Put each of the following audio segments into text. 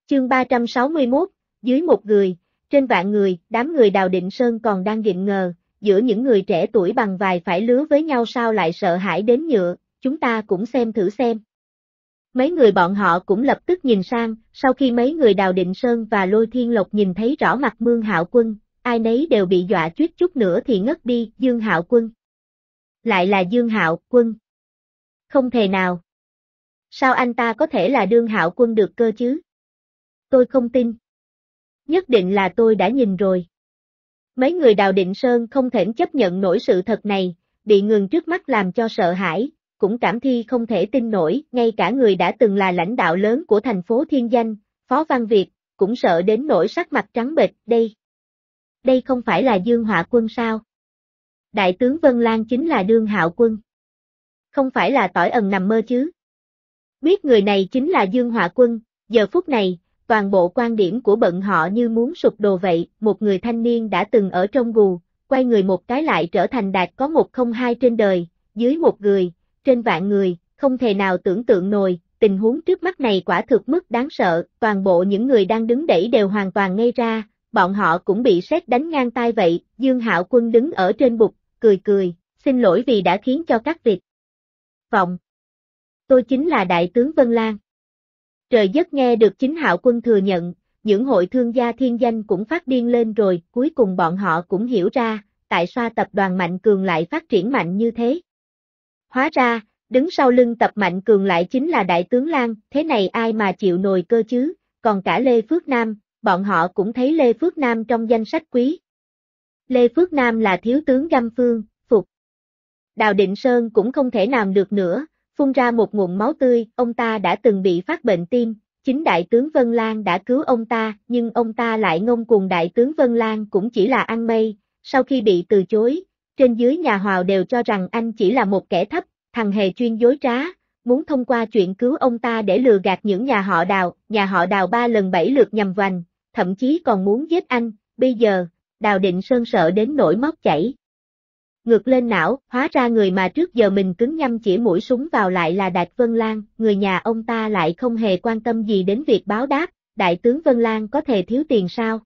Chương 361, dưới một người, trên vạn người, đám người Đào Định Sơn còn đang gịnh ngờ, giữa những người trẻ tuổi bằng vài phải lứa với nhau sao lại sợ hãi đến nhựa, chúng ta cũng xem thử xem. Mấy người bọn họ cũng lập tức nhìn sang, sau khi mấy người Đào Định Sơn và Lôi Thiên Lộc nhìn thấy rõ mặt Mương Hạo Quân, ai nấy đều bị dọa suýt chút nữa thì ngất đi. Dương Hạo Quân. Lại là Dương Hạo Quân. Không thể nào. Sao anh ta có thể là Dương Hạo Quân được cơ chứ? Tôi không tin. Nhất định là tôi đã nhìn rồi. Mấy người Đào Định Sơn không thể chấp nhận nổi sự thật này, bị ngừng trước mắt làm cho sợ hãi, cũng cảm thi không thể tin nổi, ngay cả người đã từng là lãnh đạo lớn của thành phố Thiên Danh, Phó Văn Việt, cũng sợ đến nỗi sắc mặt trắng bệch. Đây không phải là Dương Hạo Quân sao? Đại tướng Vân Lan chính là Dương Hạo Quân. Không phải là tỏi ẩn nằm mơ chứ? Biết người này chính là Dương Hạo Quân, giờ phút này, toàn bộ quan điểm của bọn họ như muốn sụp đổ vậy, một người thanh niên đã từng ở trong gù, quay người một cái lại trở thành đạt có 102 trên đời, dưới một người, trên vạn người, không thể nào tưởng tượng nổi, tình huống trước mắt này quả thực mức đáng sợ, toàn bộ những người đang đứng đẩy đều hoàn toàn ngây ra, bọn họ cũng bị sét đánh ngang tai vậy, Dương Hạo Quân đứng ở trên bục, cười, xin lỗi vì đã khiến cho các việc vọng. Tôi chính là Đại tướng Vân Lan. Trời giấc nghe được chính Hạo Quân thừa nhận, những hội thương gia Thiên Danh cũng phát điên lên rồi, cuối cùng bọn họ cũng hiểu ra, tại sao tập đoàn Mạnh Cường lại phát triển mạnh như thế. Hóa ra, đứng sau lưng tập Mạnh Cường lại chính là Đại tướng Lan, thế này ai mà chịu nổi cơ chứ, còn cả Lê Phước Nam, bọn họ cũng thấy Lê Phước Nam trong danh sách quý. Lê Phước Nam là thiếu tướng Găm Phương, phục. Đào Định Sơn cũng không thể làm được nữa, phun ra một ngụm máu tươi, ông ta đã từng bị phát bệnh tim, chính Đại tướng Vân Lan đã cứu ông ta, nhưng ông ta lại ngông cuồng. Đại tướng Vân Lan cũng chỉ là ăn mây, sau khi bị từ chối, trên dưới nhà Hào đều cho rằng anh chỉ là một kẻ thấp, thằng hề chuyên dối trá, muốn thông qua chuyện cứu ông ta để lừa gạt những nhà họ Đào 3 lần 7 lượt nhằm vành, thậm chí còn muốn giết anh, bây giờ, Đào Định Sơn sợ đến nỗi máu chảy ngược lên não, hóa ra người mà trước giờ mình cứng nhăm chỉ mũi súng vào lại là Đạt Vân Lan, người nhà ông ta lại không hề quan tâm gì đến việc báo đáp, Đại tướng Vân Lan có thể thiếu tiền sao?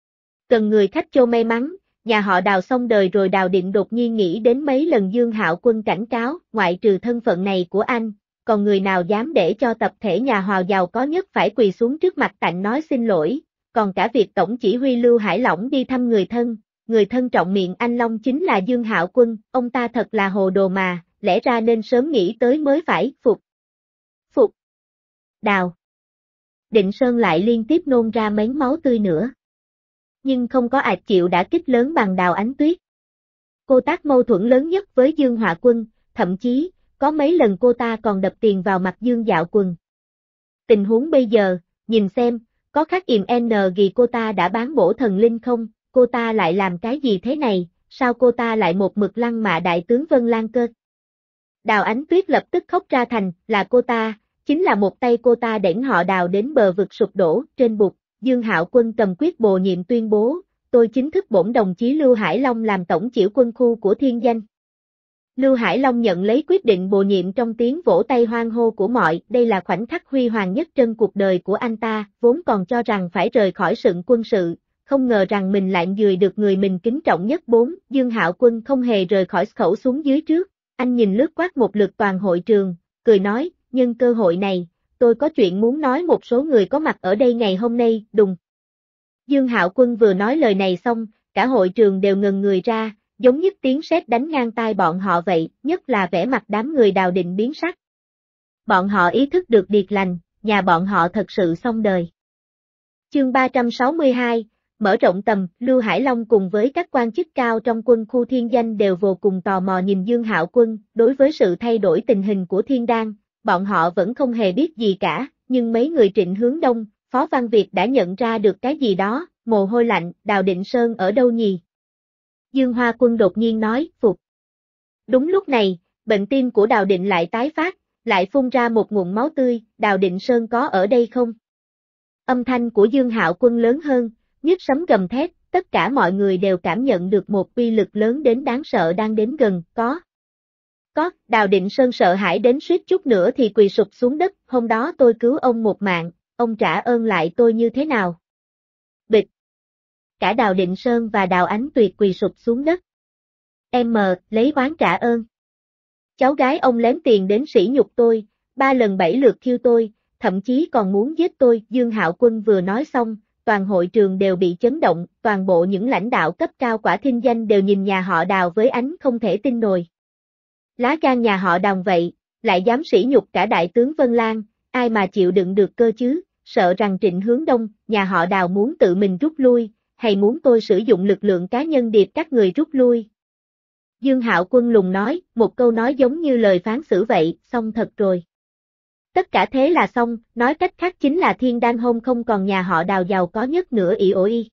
Cần người khách châu may mắn, nhà họ Đào xong đời rồi. Đào Định đột nhiên nghĩ đến mấy lần Dương Hạo Quân cảnh cáo, ngoại trừ thân phận này của anh, còn người nào dám để cho tập thể nhà họ giàu có nhất phải quỳ xuống trước mặt Tạnh nói xin lỗi, còn cả việc tổng chỉ huy Lưu Hải Lỏng đi thăm người thân trọng miệng anh Long chính là Dương Hạo Quân, ông ta thật là hồ đồ mà, lẽ ra nên sớm nghĩ tới mới phải, phục. Đào Định Sơn lại liên tiếp nôn ra mấy máu tươi nữa. Nhưng không có ai chịu đả kích lớn bằng Đào Ánh Tuyết. Cô tác mâu thuẫn lớn nhất với Dương Hạo Quân, thậm chí, có mấy lần cô ta còn đập tiền vào mặt Dương Hạo Quân. Tình huống bây giờ, nhìn xem, có khác n gì cô ta đã bán bổ thần linh không? Cô ta lại làm cái gì thế này, sao cô ta lại một mực lăng mạ Đại tướng Vân Lan cơ? Đào Ánh Tuyết lập tức khóc ra thành, là cô ta, chính là một tay cô ta đẩy họ Đào đến bờ vực sụp đổ, trên bục, Dương Hạo Quân cầm quyết bồ nhiệm tuyên bố, tôi chính thức bổn đồng chí Lưu Hải Long làm tổng chỉ quân khu của Thiên Danh. Lưu Hải Long nhận lấy quyết định bổ nhiệm trong tiếng vỗ tay hoan hô của mọi, đây là khoảnh khắc huy hoàng nhất trên cuộc đời của anh ta, vốn còn cho rằng phải rời khỏi sự quân sự. Không ngờ rằng mình lại dười được người mình kính trọng nhất. Dương Hạo Quân không hề rời khỏi khẩu xuống dưới trước, anh nhìn lướt quát một lượt toàn hội trường, cười nói, nhân cơ hội này, tôi có chuyện muốn nói một số người có mặt ở đây ngày hôm nay, đùng. Dương Hạo Quân vừa nói lời này xong, cả hội trường đều ngần người ra, giống như tiếng sét đánh ngang tai bọn họ vậy, nhất là vẻ mặt đám người Đào Định biến sắc. Bọn họ ý thức được điệt lành, nhà bọn họ thật sự xong đời. Chương 362 Mở rộng tầm, Lưu Hải Long cùng với các quan chức cao trong quân khu Thiên Danh đều vô cùng tò mò nhìn Dương Hạo Quân, đối với sự thay đổi tình hình của Thiên Đan, bọn họ vẫn không hề biết gì cả, nhưng mấy người Trịnh Hướng Đông, Phó Văn Việt đã nhận ra được cái gì đó, mồ hôi lạnh, Đào Định Sơn ở đâu nhỉ? Dương Hoa Quân đột nhiên nói, phục. Đúng lúc này, bệnh tim của Đào Định lại tái phát, lại phun ra một ngụm máu tươi, Đào Định Sơn có ở đây không? Âm thanh của Dương Hạo Quân lớn hơn, như sấm gầm thét, tất cả mọi người đều cảm nhận được một uy lực lớn đến đáng sợ đang đến gần, có. Đào Định Sơn sợ hãi đến suýt chút nữa thì quỳ sụp xuống đất, hôm đó tôi cứu ông một mạng, ông trả ơn lại tôi như thế nào? Bịch. Cả Đào Định Sơn và Đào Ánh Tuyệt quỳ sụp xuống đất. Em lấy oán trả ơn. Cháu gái ông lén tiền đến sỉ nhục tôi, 3 lần 7 lượt khiêu tôi, thậm chí còn muốn giết tôi. Dương Hạo Quân vừa nói xong, toàn hội trường đều bị chấn động, toàn bộ những lãnh đạo cấp cao Quả Thinh Danh đều nhìn nhà họ Đào với ánh không thể tin nổi. Lá gan nhà họ Đào vậy, lại dám sỉ nhục cả đại tướng Vân Lang, ai mà chịu đựng được cơ chứ, sợ rằng Trịnh Hướng Đông, nhà họ Đào muốn tự mình rút lui, hay muốn tôi sử dụng lực lượng cá nhân điệp các người rút lui. Dương Hạo Quân lùng nói, một câu nói giống như lời phán xử vậy, xong thật rồi. Tất cả thế là xong, nói cách khác chính là Thiên Đan Hôn không còn nhà họ Đào giàu có nhất nữa ỷ ôi.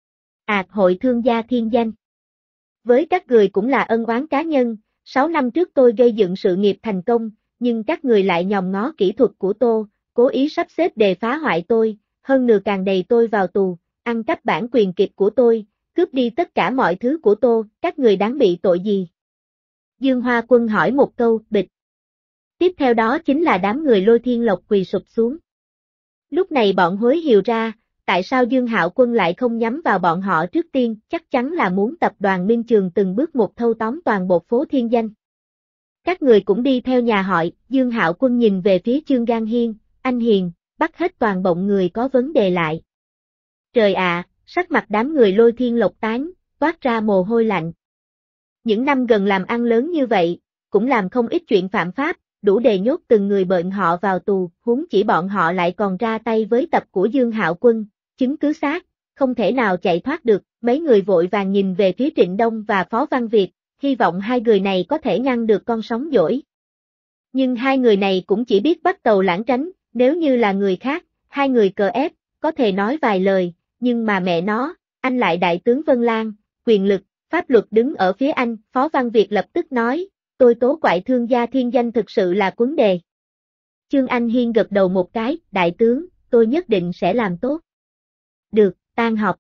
Hội thương gia Thiên Danh. Với các người cũng là ân oán cá nhân, 6 năm trước tôi gây dựng sự nghiệp thành công, nhưng các người lại nhòm ngó kỹ thuật của tôi, cố ý sắp xếp để phá hoại tôi, hơn nửa càng đầy tôi vào tù, ăn cắp bản quyền kịch của tôi, cướp đi tất cả mọi thứ của tôi, các người đáng bị tội gì? Dương Hoa Quân hỏi một câu, bịch. Tiếp theo đó chính là đám người Lôi Thiên Lộc quỳ sụp xuống. Lúc này bọn hối hiểu ra, tại sao Dương Hạo Quân lại không nhắm vào bọn họ trước tiên, chắc chắn là muốn tập đoàn Minh Trường từng bước một thâu tóm toàn bộ phố Thiên Danh. Các người cũng đi theo nhà họ. Dương Hạo Quân nhìn về phía Chương Gan Hiên, anh Hiền, bắt hết toàn bộ người có vấn đề lại. Trời ạ, sắc mặt đám người Lôi Thiên Lộc tán, toát ra mồ hôi lạnh. Những năm gần làm ăn lớn như vậy, cũng làm không ít chuyện phạm pháp, đủ để nhốt từng người bệnh họ vào tù, huống chỉ bọn họ lại còn ra tay với tập của Dương Hạo Quân, chứng cứ xác, không thể nào chạy thoát được, mấy người vội vàng nhìn về phía Trịnh Đông và Phó Văn Việt, hy vọng hai người này có thể ngăn được con sóng dỗi. Nhưng hai người này cũng chỉ biết bắt tàu lãng tránh, nếu như là người khác, hai người cờ ép, có thể nói vài lời, nhưng mà mẹ nó, anh lại đại tướng Vân Lang, quyền lực, pháp luật đứng ở phía anh, Phó Văn Việt lập tức nói, tôi tố quại thương gia Thiên Danh thực sự là vấn đề. Chương Anh Hiên gật đầu một cái, đại tướng, tôi nhất định sẽ làm tốt. Được, tan họp.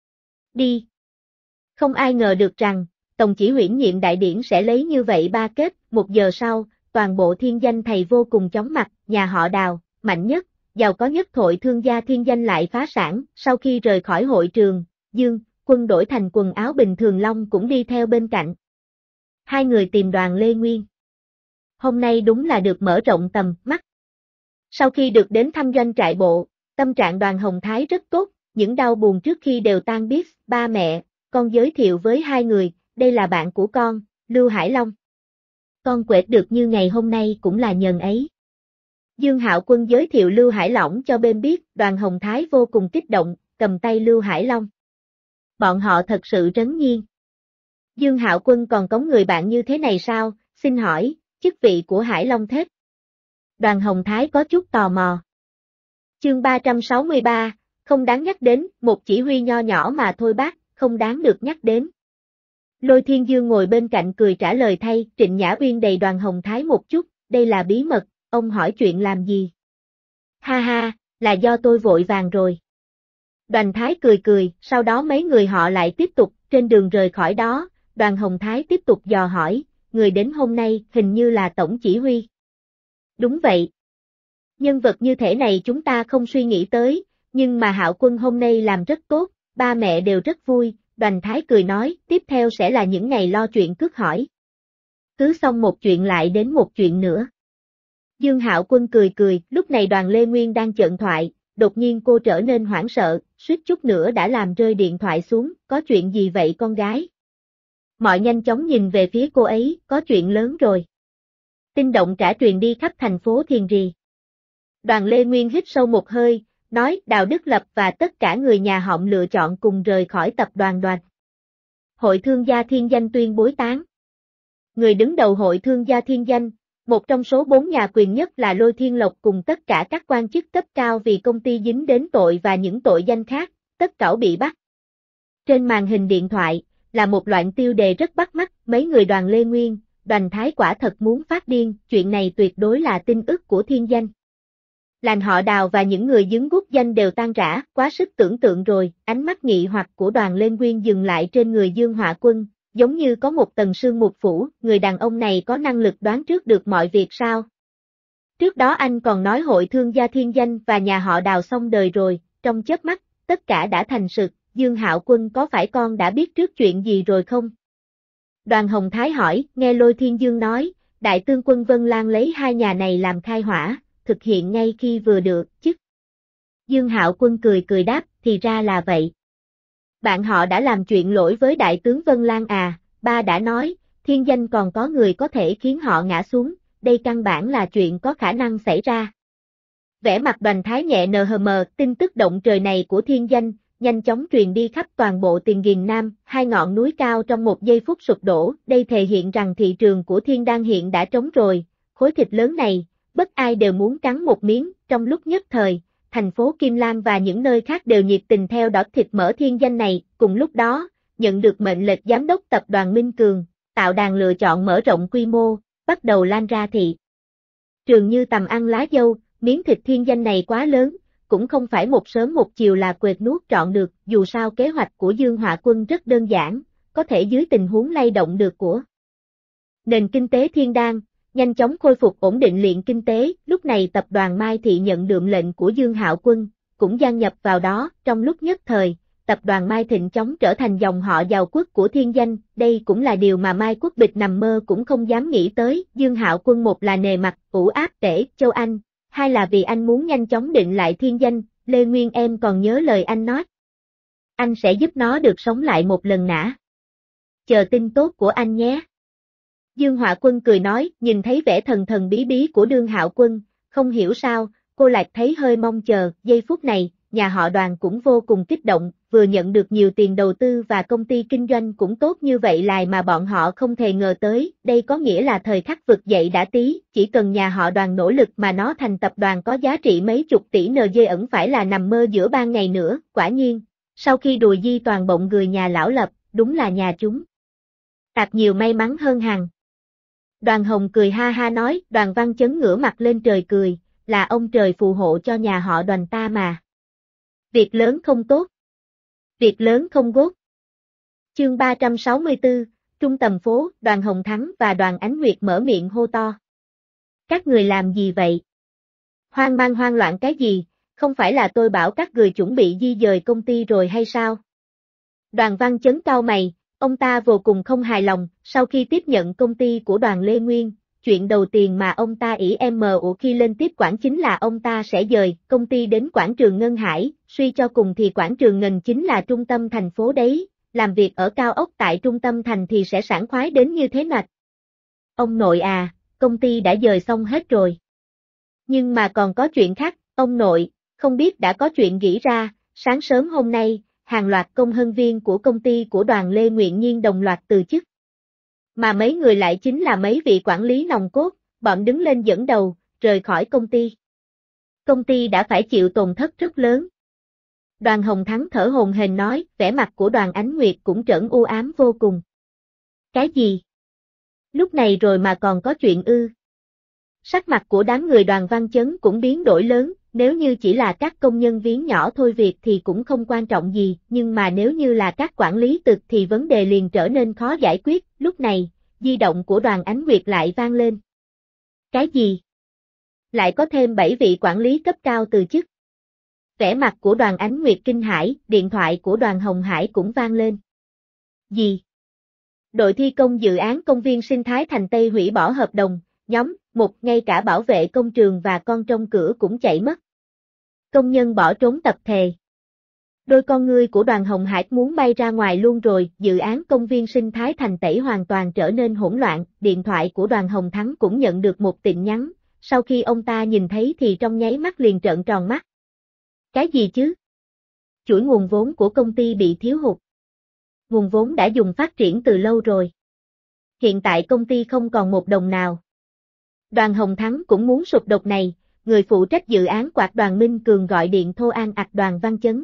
Đi. Không ai ngờ được rằng, Tổng chỉ huyễn nhiệm đại điển sẽ lấy như vậy ba kết, 1 giờ sau, toàn bộ Thiên Danh thầy vô cùng chóng mặt, nhà họ Đào, mạnh nhất, giàu có nhất Thội thương gia Thiên Danh lại phá sản, sau khi rời khỏi hội trường, Dương Quân đổi thành quần áo bình thường, Long cũng đi theo bên cạnh. Hai người tìm Đoàn Lê Nguyên. Hôm nay đúng là được mở rộng tầm mắt. Sau khi được đến thăm doanh trại bộ, tâm trạng Đoàn Hồng Thái rất tốt, những đau buồn trước khi đều tan biến. Ba mẹ, con giới thiệu với hai người, đây là bạn của con, Lưu Hải Long. Con quệt được như ngày hôm nay cũng là nhờ ấy. Dương Hạo Quân giới thiệu Lưu Hải Long cho bên biết, Đoàn Hồng Thái vô cùng kích động, cầm tay Lưu Hải Long. Bọn họ thật sự trấn nhiên. Dương Hạo Quân còn có người bạn như thế này sao, xin hỏi, chức vị của Hải Long Thết. Đoàn Hồng Thái có chút tò mò. Chương 363, không đáng nhắc đến, một chỉ huy nho nhỏ mà thôi bác, không đáng được nhắc đến. Lôi Thiên Dương ngồi bên cạnh cười trả lời thay, Trịnh Nhã Uyên đầy Đoàn Hồng Thái một chút, đây là bí mật, ông hỏi chuyện làm gì? Ha ha, là do tôi vội vàng rồi. Đoàn Thái cười cười, sau đó mấy người họ lại tiếp tục, trên đường rời khỏi đó, Đoàn Hồng Thái tiếp tục dò hỏi, người đến hôm nay hình như là tổng chỉ huy. Đúng vậy. Nhân vật như thế này chúng ta không suy nghĩ tới, nhưng mà Hạo Quân hôm nay làm rất tốt, ba mẹ đều rất vui, Đoàn Thái cười nói, tiếp theo sẽ là những ngày lo chuyện cướp hỏi. Cứ xong một chuyện lại đến một chuyện nữa. Dương Hạo Quân cười cười, lúc này Đoàn Lê Nguyên đang chợn thoại, đột nhiên cô trở nên hoảng sợ, suýt chút nữa đã làm rơi điện thoại xuống, có chuyện gì vậy con gái? Mọi nhanh chóng nhìn về phía cô ấy, có chuyện lớn rồi. Tin động cả truyền đi khắp thành phố Thiền Rì. Đoàn Lê Nguyên hít sâu một hơi, nói Đào Đức Lập và tất cả người nhà họ lựa chọn cùng rời khỏi tập đoàn Đoàn. Hội thương gia Thiên Danh tuyên bố tán. Người đứng đầu hội thương gia Thiên Danh, một trong số 4 nhà quyền nhất là Lôi Thiên Lộc cùng tất cả các quan chức cấp cao vì công ty dính đến tội và những tội danh khác, tất cả bị bắt. Trên màn hình điện thoại, là một loạt tiêu đề rất bắt mắt, mấy người Đoàn Lê Nguyên, Đoàn Thái quả thật muốn phát điên, chuyện này tuyệt đối là tin ức của Thiên Danh. Làng họ Đào và những người dính gút danh đều tan rã, quá sức tưởng tượng rồi, ánh mắt nghị hoặc của Đoàn Lê Nguyên dừng lại trên người Dương Họa Quân, giống như có một tầng sương mù phủ, người đàn ông này có năng lực đoán trước được mọi việc sao? Trước đó anh còn nói hội thương gia Thiên Danh và nhà họ Đào xong đời rồi, trong chớp mắt, tất cả đã thành sự, Dương Hạo Quân có phải con đã biết trước chuyện gì rồi không? Đoàn Hồng Thái hỏi, nghe Lôi Thiên Dương nói, Đại tướng quân Vân Lan lấy hai nhà này làm khai hỏa, thực hiện ngay khi vừa được, chứ. Dương Hạo Quân cười cười đáp, thì ra là vậy. Bạn họ đã làm chuyện lỗi với Đại tướng Vân Lan à, ba đã nói, Thiên Danh còn có người có thể khiến họ ngã xuống, đây căn bản là chuyện có khả năng xảy ra. Vẻ mặt Đoàn Thái nhẹ NHM, tin tức động trời này của Thiên Danh, nhanh chóng truyền đi khắp toàn bộ Tiền Giềng Nam, hai ngọn núi cao trong một giây phút sụp đổ, đây thể hiện rằng thị trường của Thiên Đan hiện đã trống rồi, khối thịt lớn này, bất ai đều muốn cắn một miếng, trong lúc nhất thời, thành phố Kim Lan và những nơi khác đều nhiệt tình theo đỏ thịt mỡ Thiên Danh này, cùng lúc đó, nhận được mệnh lệnh giám đốc tập đoàn Minh Cường, tạo đàn lựa chọn mở rộng quy mô, bắt đầu lan ra thị trường như tầm ăn lá dâu, miếng thịt Thiên Danh này quá lớn, cũng không phải một sớm một chiều là quệt nuốt trọn được, dù sao kế hoạch của Dương Họa Quân rất đơn giản, có thể dưới tình huống lay động được của nền kinh tế Thiên Đan, nhanh chóng khôi phục ổn định liền kinh tế, lúc này tập đoàn Mai Thị nhận được lệnh của Dương Hạo Quân, cũng gia nhập vào đó, trong lúc nhất thời, tập đoàn Mai Thịnh chóng trở thành dòng họ giàu quốc của Thiên Danh, đây cũng là điều mà Mai Quốc Bịch nằm mơ cũng không dám nghĩ tới, Dương Hạo Quân một là nề mặt, ủ áp để Châu Anh, hai là vì anh muốn nhanh chóng định lại Thiên Danh, Lê Nguyên em còn nhớ lời anh nói. Anh sẽ giúp nó được sống lại một lần nã. Chờ tin tốt của anh nhé. Dương Họa Quân cười nói, nhìn thấy vẻ thần thần bí bí của Dương Hạo Quân, không hiểu sao, cô lại thấy hơi mong chờ, giây phút này, nhà họ Đoàn cũng vô cùng kích động, vừa nhận được nhiều tiền đầu tư và công ty kinh doanh cũng tốt như vậy lại mà bọn họ không thể ngờ tới, đây có nghĩa là thời khắc vực dậy đã tí, chỉ cần nhà họ Đoàn nỗ lực mà nó thành tập đoàn có giá trị mấy chục tỷ NG ẩn phải là nằm mơ giữa ban ngày nữa, quả nhiên, sau khi đùi di toàn bộ người nhà lão Lập, đúng là nhà chúng tạp nhiều may mắn hơn hằng. Đoàn Hồng cười ha ha nói, Đoàn Văn Chấn ngửa mặt lên trời cười, là ông trời phù hộ cho nhà họ Đoàn ta mà. Việc lớn không tốt. Việc lớn không gốt. Chương 364, Trung Tầm Phố, Đoàn Hồng Thắng và Đoàn Ánh Nguyệt mở miệng hô to. Các người làm gì vậy? Hoang mang hoang loạn cái gì, không phải là tôi bảo các người chuẩn bị di dời công ty rồi hay sao? Đoàn Văn Chấn cau mày, ông ta vô cùng không hài lòng, sau khi tiếp nhận công ty của Đoàn Lê Nguyên, chuyện đầu tiên mà ông ta ỷ khi lên tiếp quản chính là ông ta sẽ dời công ty đến quảng trường Ngân Hải, suy cho cùng thì quảng trường Ngân chính là trung tâm thành phố đấy, làm việc ở cao ốc tại trung tâm thành thì sẽ sảng khoái đến như thế nào? Ông nội à, công ty đã dời xong hết rồi. Nhưng mà còn có chuyện khác, ông nội, không biết đã có chuyện nghĩ ra, sáng sớm hôm nay, hàng loạt công nhân viên của công ty của Đoàn Lê Nguyện Nhiên đồng loạt từ chức. Mà mấy người lại chính là mấy vị quản lý nòng cốt, bọn đứng lên dẫn đầu, rời khỏi công ty. Công ty đã phải chịu tổn thất rất lớn. Đoàn Hồng Thắng thở hổn hển nói, vẻ mặt của Đoàn Ánh Nguyệt cũng trở u ám vô cùng. Cái gì? Lúc này rồi mà còn có chuyện ư? Sắc mặt của đám người Đoàn Văn Chấn cũng biến đổi lớn, nếu như chỉ là các công nhân viên nhỏ thôi việc thì cũng không quan trọng gì, nhưng mà nếu như là các quản lý trực thì vấn đề liền trở nên khó giải quyết, lúc này, di động của Đoàn Ánh Nguyệt lại vang lên. Cái gì? Lại có thêm 7 vị quản lý cấp cao từ chức. Vẻ mặt của Đoàn Ánh Nguyệt kinh hãi, điện thoại của Đoàn Hồng Hải cũng vang lên. Gì? Đội thi công dự án công viên sinh thái Thành Tây hủy bỏ hợp đồng, nhóm, ngay cả bảo vệ công trường và con trông cửa cũng chạy mất. Công nhân bỏ trốn tập thể. Đôi con ngươi của Đoàn Hồng Hải muốn bay ra ngoài luôn rồi, dự án công viên sinh thái Thành Tây hoàn toàn trở nên hỗn loạn, điện thoại của Đoàn Hồng Thắng cũng nhận được một tin nhắn, sau khi ông ta nhìn thấy thì trong nháy mắt liền trợn tròn mắt. Cái gì chứ? Chuỗi nguồn vốn của công ty bị thiếu hụt. Nguồn vốn đã dùng phát triển từ lâu rồi. Hiện tại công ty không còn một đồng nào. Đoàn Hồng Thắng cũng muốn sụp đột này, người phụ trách dự án quạt Đoàn Minh Cường gọi điện thô an ạch Đoàn Văn Chấn.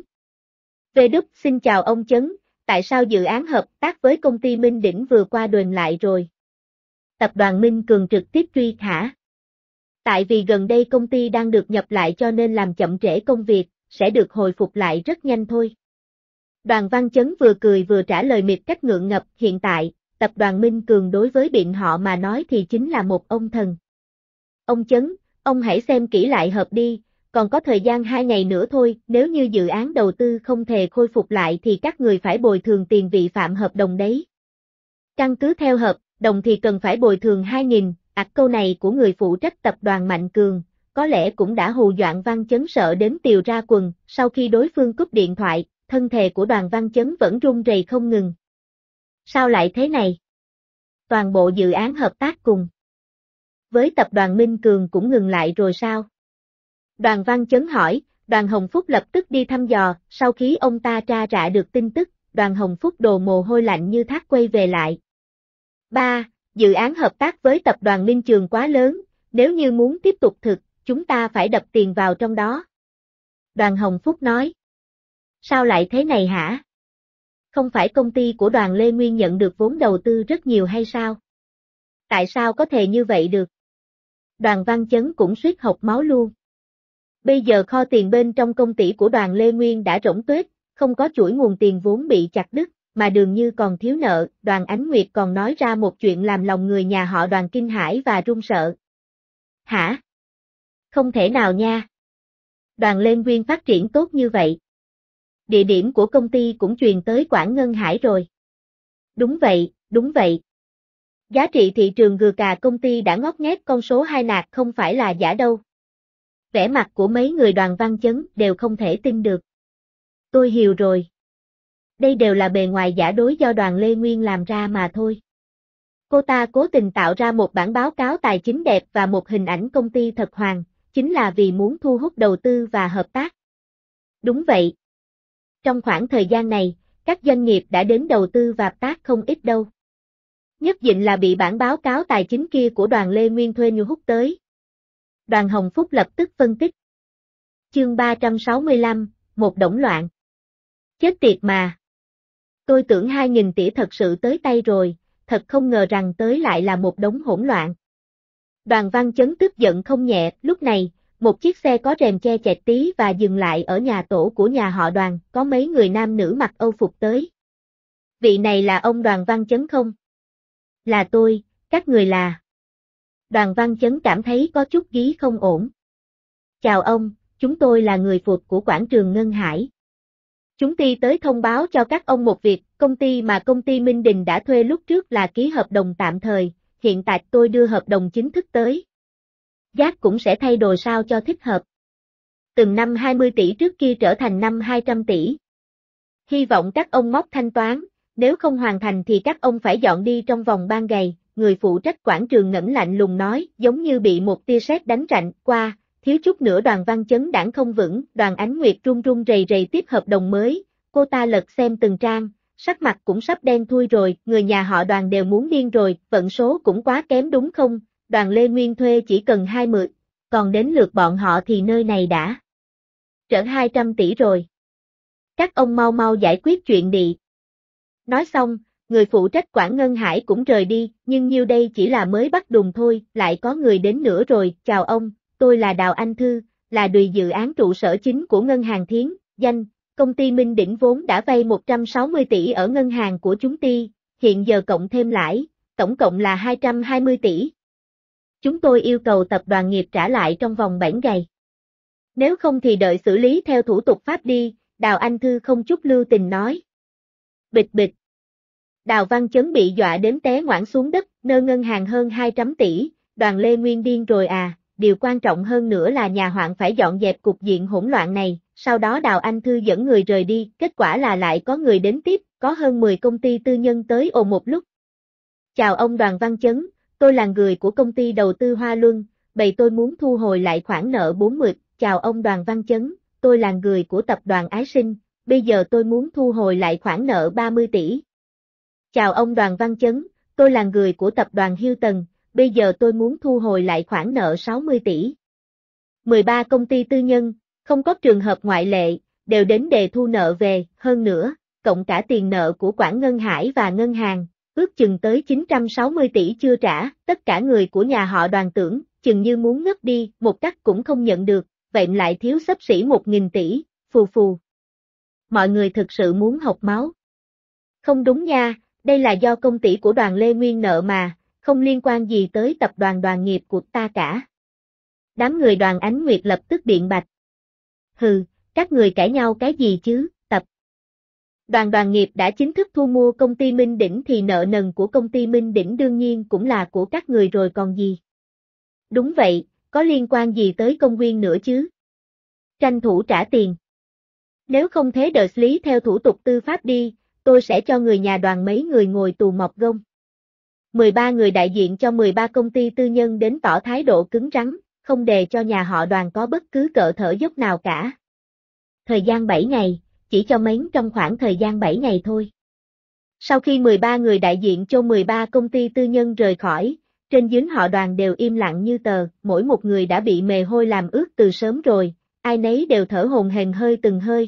Đúc xin chào ông Chấn, tại sao dự án hợp tác với công ty Minh Đỉnh vừa qua đền lại rồi? Tập đoàn Minh Cường trực tiếp truy hả? Tại vì gần đây công ty đang được nhập lại cho nên làm chậm trễ công việc, sẽ được hồi phục lại rất nhanh thôi. Đoàn Văn Chấn vừa cười vừa trả lời miệt cách ngượng ngập, hiện tại, tập đoàn Minh Cường đối với bọn họ mà nói thì chính là một ông thần. Ông Chấn, ông hãy xem kỹ lại hợp đi, còn có thời gian 2 ngày nữa thôi, nếu như dự án đầu tư không thể khôi phục lại thì các người phải bồi thường tiền vi phạm hợp đồng đấy. Căn cứ theo hợp đồng thì cần phải bồi thường 2.000, câu này của người phụ trách tập đoàn Mạnh Cường, có lẽ cũng đã hù Đoàn Văn Chấn sợ đến tiều ra quần, sau khi đối phương cúp điện thoại, thân thể của Đoàn Văn Chấn vẫn run rẩy không ngừng. Sao lại thế này? Toàn bộ dự án hợp tác cùng với tập đoàn Minh Cường cũng ngừng lại rồi sao? Đoàn Văn Chấn hỏi, Đoàn Hồng Phúc lập tức đi thăm dò, sau khi ông ta tra rạ được tin tức, Đoàn Hồng Phúc đổ mồ hôi lạnh như thác quay về lại. 3. Dự án hợp tác với tập đoàn Minh Trường quá lớn, nếu như muốn tiếp tục thực, chúng ta phải đập tiền vào trong đó. Đoàn Hồng Phúc nói. Sao lại thế này hả? Không phải công ty của Đoàn Lê Nguyên nhận được vốn đầu tư rất nhiều hay sao? Tại sao có thể như vậy được? Đoàn Văn Chấn cũng suýt hộc máu luôn. Bây giờ kho tiền bên trong công ty của Đoàn Lê Nguyên đã rỗng tuếch, không có chuỗi nguồn tiền vốn bị chặt đứt, mà Đường Như còn thiếu nợ, Đoàn Ánh Nguyệt còn nói ra một chuyện làm lòng người nhà họ Đoàn kinh hãi và run sợ. Hả? Không thể nào nha. Đoàn Lê Nguyên phát triển tốt như vậy. Địa điểm của công ty cũng truyền tới Quảng Ngân Hải rồi. Đúng vậy, đúng vậy. Giá trị thị trường gừa cà công ty đã ngót nghét con số 2 nạt không phải là giả đâu. Vẻ mặt của mấy người Đoàn Văn Chấn đều không thể tin được. Tôi hiểu rồi. Đây đều là bề ngoài giả dối do Đoàn Lê Nguyên làm ra mà thôi. Cô ta cố tình tạo ra một bản báo cáo tài chính đẹp và một hình ảnh công ty thật hoàn, chính là vì muốn thu hút đầu tư và hợp tác. Đúng vậy. Trong khoảng thời gian này, các doanh nghiệp đã đến đầu tư và hợp tác không ít đâu. Nhất định là bị bản báo cáo tài chính kia của Đoàn Lê Nguyên thuê nhu hút tới. Đoàn Hồng Phúc lập tức phân tích. Chương 365, một đống loạn. Chết tiệt mà. Tôi tưởng 2.000 tỷ thật sự tới tay rồi, thật không ngờ rằng tới lại là một đống hỗn loạn. Đoàn Văn Chấn tức giận không nhẹ, lúc này, một chiếc xe có rèm che chẹt tí và dừng lại ở nhà tổ của nhà họ Đoàn, có mấy người nam nữ mặc Âu phục tới. Vị này là ông Đoàn Văn Chấn không? Là tôi, các người là. Đoàn Văn Chấn cảm thấy có chút gí không ổn. Chào ông, chúng tôi là người phục của quảng trường Ngân Hải. Chúng tôi tới thông báo cho các ông một việc, công ty mà công ty Minh Đình đã thuê lúc trước là ký hợp đồng tạm thời, hiện tại tôi đưa hợp đồng chính thức tới. Giá cũng sẽ thay đổi sao cho thích hợp. Từng năm 20 tỷ trước kia trở thành năm 200 tỷ. Hy vọng các ông móc thanh toán, nếu không hoàn thành thì các ông phải dọn đi trong vòng 3 ngày, người phụ trách quảng trường ngẩng lạnh lùng nói, giống như bị một tia sét đánh rạnh qua. Thiếu chút nữa Đoàn Văn Chấn đãng không vững, Đoàn Ánh Nguyệt run run rẩy rẩy tiếp hợp đồng mới, cô ta lật xem từng trang, sắc mặt cũng sắp đen thui rồi, người nhà họ Đoàn đều muốn điên rồi, vận số cũng quá kém đúng không, Đoàn Lê Nguyên thuê chỉ cần 20, còn đến lượt bọn họ thì nơi này đã trở 200 tỷ rồi. Các ông mau mau giải quyết chuyện đi. Nói xong, người phụ trách Quảng Ngân Hải cũng rời đi, nhưng nhiêu đây chỉ là mới bắt đùng thôi, lại có người đến nữa rồi, chào ông. Tôi là Đào Anh Thư, là đùi dự án trụ sở chính của Ngân hàng Thiến, danh, công ty Minh Đỉnh vốn đã vay 160 tỷ ở ngân hàng của chúng ti, hiện giờ cộng thêm lãi, tổng cộng là 220 tỷ. Chúng tôi yêu cầu tập đoàn nghiệp trả lại trong vòng 7 ngày. Nếu không thì đợi xử lý theo thủ tục pháp đi, Đào Anh Thư không chút lưu tình nói. Bịch bịch. Đào Văn Chấn bị dọa đến té ngoảng xuống đất, nơi ngân hàng hơn 200 tỷ, Đoàn Lê Nguyên điên rồi à. Điều quan trọng hơn nữa là nhà hoạn phải dọn dẹp cục diện hỗn loạn này, sau đó Đào Anh Thư dẫn người rời đi, kết quả là lại có người đến tiếp, có hơn 10 công ty tư nhân tới ồn một lúc. Chào ông Đoàn Văn Chấn, tôi là người của công ty đầu tư Hoa Luân, bày tôi muốn thu hồi lại khoản nợ 40, chào ông Đoàn Văn Chấn, tôi là người của tập đoàn Ái Sinh, bây giờ tôi muốn thu hồi lại khoản nợ 30 tỷ. Chào ông Đoàn Văn Chấn, tôi là người của tập đoàn Hilton. Bây giờ tôi muốn thu hồi lại khoản nợ 60 tỷ. 13 công ty tư nhân, không có trường hợp ngoại lệ, đều đến đề thu nợ về, hơn nữa, cộng cả tiền nợ của Quảng Ngân Hải và ngân hàng, ước chừng tới 960 tỷ chưa trả, tất cả người của nhà họ Đoàn tưởng, chừng như muốn ngất đi, một cách cũng không nhận được, vậy lại thiếu xấp xỉ 1.000 tỷ, phù phù. Mọi người thực sự muốn hộc máu. Không đúng nha, đây là do công ty của Đoàn Lê Nguyên nợ mà. Không liên quan gì tới tập đoàn Đoàn nghiệp của ta cả. Đám người Đoàn Ánh Nguyệt lập tức biện bạch. Hừ, các người cãi nhau cái gì chứ, Đoàn nghiệp đã chính thức thu mua công ty Minh Đỉnh thì nợ nần của công ty Minh Đỉnh đương nhiên cũng là của các người rồi còn gì. Đúng vậy, có liên quan gì tới công viên nữa chứ? Tranh thủ trả tiền. Nếu không thế đợi xử lý theo thủ tục tư pháp đi, tôi sẽ cho người nhà Đoàn mấy người ngồi tù mọc gông. 13 người đại diện cho 13 công ty tư nhân đến tỏ thái độ cứng rắn, không để cho nhà họ Đoàn có bất cứ cỡ thở dốc nào cả. Thời gian 7 ngày, chỉ cho mến trong khoảng thời gian 7 ngày thôi. Sau khi 13 người đại diện cho 13 công ty tư nhân rời khỏi, trên dưới họ Đoàn đều im lặng như tờ, mỗi một người đã bị mồ hôi làm ướt từ sớm rồi, ai nấy đều thở hổn hển hơi từng hơi.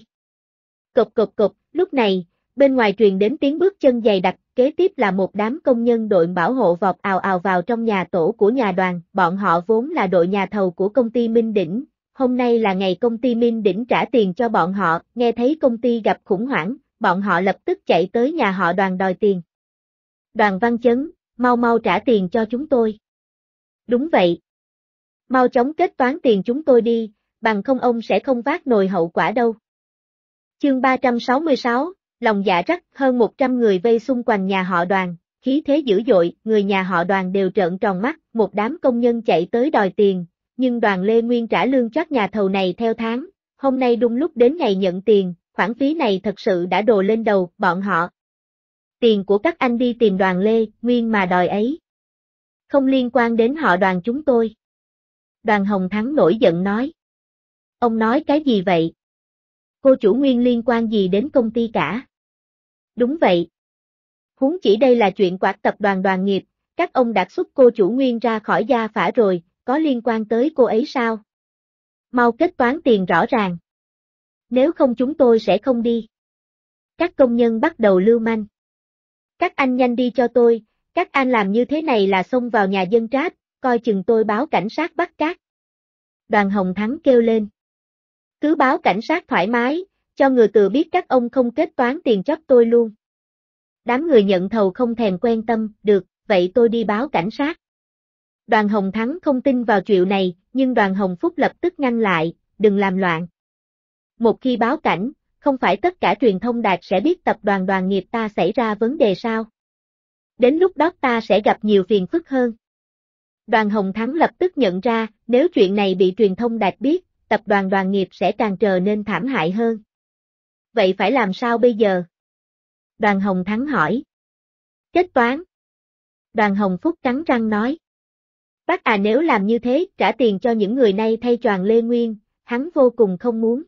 Cộp cộp cộp, lúc này, bên ngoài truyền đến tiếng bước chân dày đặc, kế tiếp là một đám công nhân đội bảo hộ vọt ào ào vào trong nhà tổ của nhà Đoàn, bọn họ vốn là đội nhà thầu của công ty Minh Đỉnh. Hôm nay là ngày công ty Minh Đỉnh trả tiền cho bọn họ, nghe thấy công ty gặp khủng hoảng, bọn họ lập tức chạy tới nhà họ Đoàn đòi tiền. Đoàn Văn Chấn, mau mau trả tiền cho chúng tôi. Đúng vậy. Mau chóng kết toán tiền chúng tôi đi, bằng không ông sẽ không vác nồi hậu quả đâu. Chương 366, lòng dạ rắc, hơn 100 người vây xung quanh nhà họ Đoàn, khí thế dữ dội, người nhà họ Đoàn đều trợn tròn mắt, một đám công nhân chạy tới đòi tiền. Nhưng Đoàn Lê Nguyên trả lương cho nhà thầu này theo tháng, hôm nay đúng lúc đến ngày nhận tiền, khoản phí này thật sự đã đổ lên đầu bọn họ. Tiền của các anh đi tìm Đoàn Lê Nguyên mà đòi ấy. Không liên quan đến họ Đoàn chúng tôi. Đoàn Hồng Thắng nổi giận nói. Ông nói cái gì vậy? Cô chủ Nguyên liên quan gì đến công ty cả? Đúng vậy. Huống chỉ đây là chuyện của tập đoàn Đoàn nghiệp, các ông đã xuất cô chủ Nguyên ra khỏi gia phả rồi. Có liên quan tới cô ấy sao? Mau kết toán tiền rõ ràng. Nếu không chúng tôi sẽ không đi. Các công nhân bắt đầu lưu manh. Các anh nhanh đi cho tôi, các anh làm như thế này là xông vào nhà dân trát, coi chừng tôi báo cảnh sát bắt các. Đoàn Hồng Thắng kêu lên. Cứ báo cảnh sát thoải mái, cho người tự biết các ông không kết toán tiền cho tôi luôn. Đám người nhận thầu không thèm quan tâm, được, vậy tôi đi báo cảnh sát. Đoàn Hồng Thắng không tin vào chuyện này, nhưng Đoàn Hồng Phúc lập tức ngăn lại, đừng làm loạn. Một khi báo cảnh, không phải tất cả truyền thông Đạt sẽ biết tập đoàn Đoàn nghiệp ta xảy ra vấn đề sao? Đến lúc đó ta sẽ gặp nhiều phiền phức hơn. Đoàn Hồng Thắng lập tức nhận ra, nếu chuyện này bị truyền thông Đạt biết, tập đoàn Đoàn nghiệp sẽ càng trở nên thảm hại hơn. Vậy phải làm sao bây giờ? Đoàn Hồng Thắng hỏi. Kết toán. Đoàn Hồng Phúc cắn răng nói. Bác à, nếu làm như thế, trả tiền cho những người này thay Đoàn Lê Nguyên, hắn vô cùng không muốn.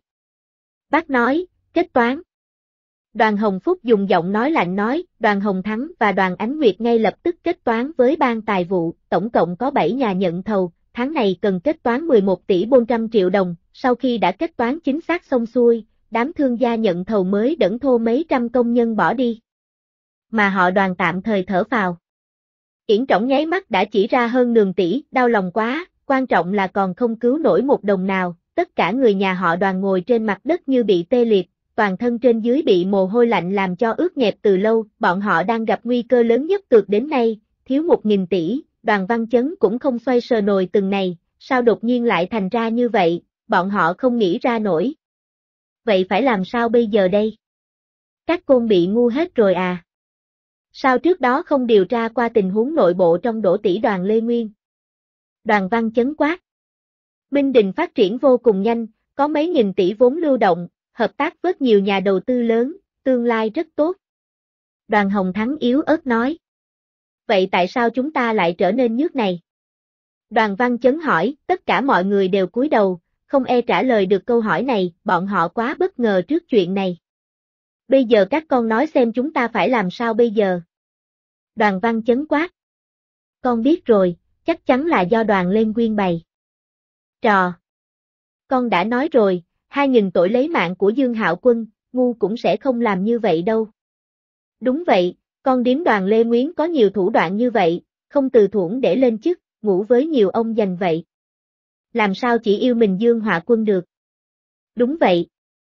Bác nói, kết toán. Đoàn Hồng Phúc dùng giọng nói lạnh nói, Đoàn Hồng Thắng và Đoàn Ánh Nguyệt ngay lập tức kết toán với ban tài vụ, tổng cộng có 7 nhà nhận thầu, tháng này cần kết toán 11 tỷ 400 triệu đồng, sau khi đã kết toán chính xác xong xuôi, đám thương gia nhận thầu mới đẫn thô mấy trăm công nhân bỏ đi. Mà họ Đoàn tạm thời thở phào. Yển Trỏng nháy mắt đã chỉ ra hơn nườm tỷ, đau lòng quá, quan trọng là còn không cứu nổi một đồng nào, tất cả người nhà họ Đoàn ngồi trên mặt đất như bị tê liệt, toàn thân trên dưới bị mồ hôi lạnh làm cho ướt nhẹp từ lâu, bọn họ đang gặp nguy cơ lớn nhất từ đến nay, thiếu 1.000 tỷ, Đoàn Văn Chấn cũng không xoay sờ nồi từng này, sao đột nhiên lại thành ra như vậy, bọn họ không nghĩ ra nổi. Vậy phải làm sao bây giờ đây? Các côn bị ngu hết rồi à? Sao trước đó không điều tra qua tình huống nội bộ trong Đỗ tỷ Đoàn Lê Nguyên? Đoàn Văn Chấn quát. Minh Đình phát triển vô cùng nhanh, có mấy nghìn tỷ vốn lưu động, hợp tác với nhiều nhà đầu tư lớn, tương lai rất tốt. Đoàn Hồng Thắng yếu ớt nói. Vậy tại sao chúng ta lại trở nên nhước này? Đoàn Văn Chấn hỏi, tất cả mọi người đều cúi đầu, không e trả lời được câu hỏi này, bọn họ quá bất ngờ trước chuyện này. Bây giờ các con nói xem chúng ta phải làm sao bây giờ? Đoàn Văn Chấn quát. Con biết rồi, chắc chắn là do Đoàn Lên Nguyên bày trò. Con đã nói rồi, 2.000 tội lấy mạng của Dương Hạo Quân, ngu cũng sẽ không làm như vậy đâu. Đúng vậy, con điếm Đoàn Lê Nguyên có nhiều thủ đoạn như vậy, không từ thuẫn để lên chức, ngủ với nhiều ông dành vậy. Làm sao chỉ yêu mình Dương Hạo Quân được? Đúng vậy.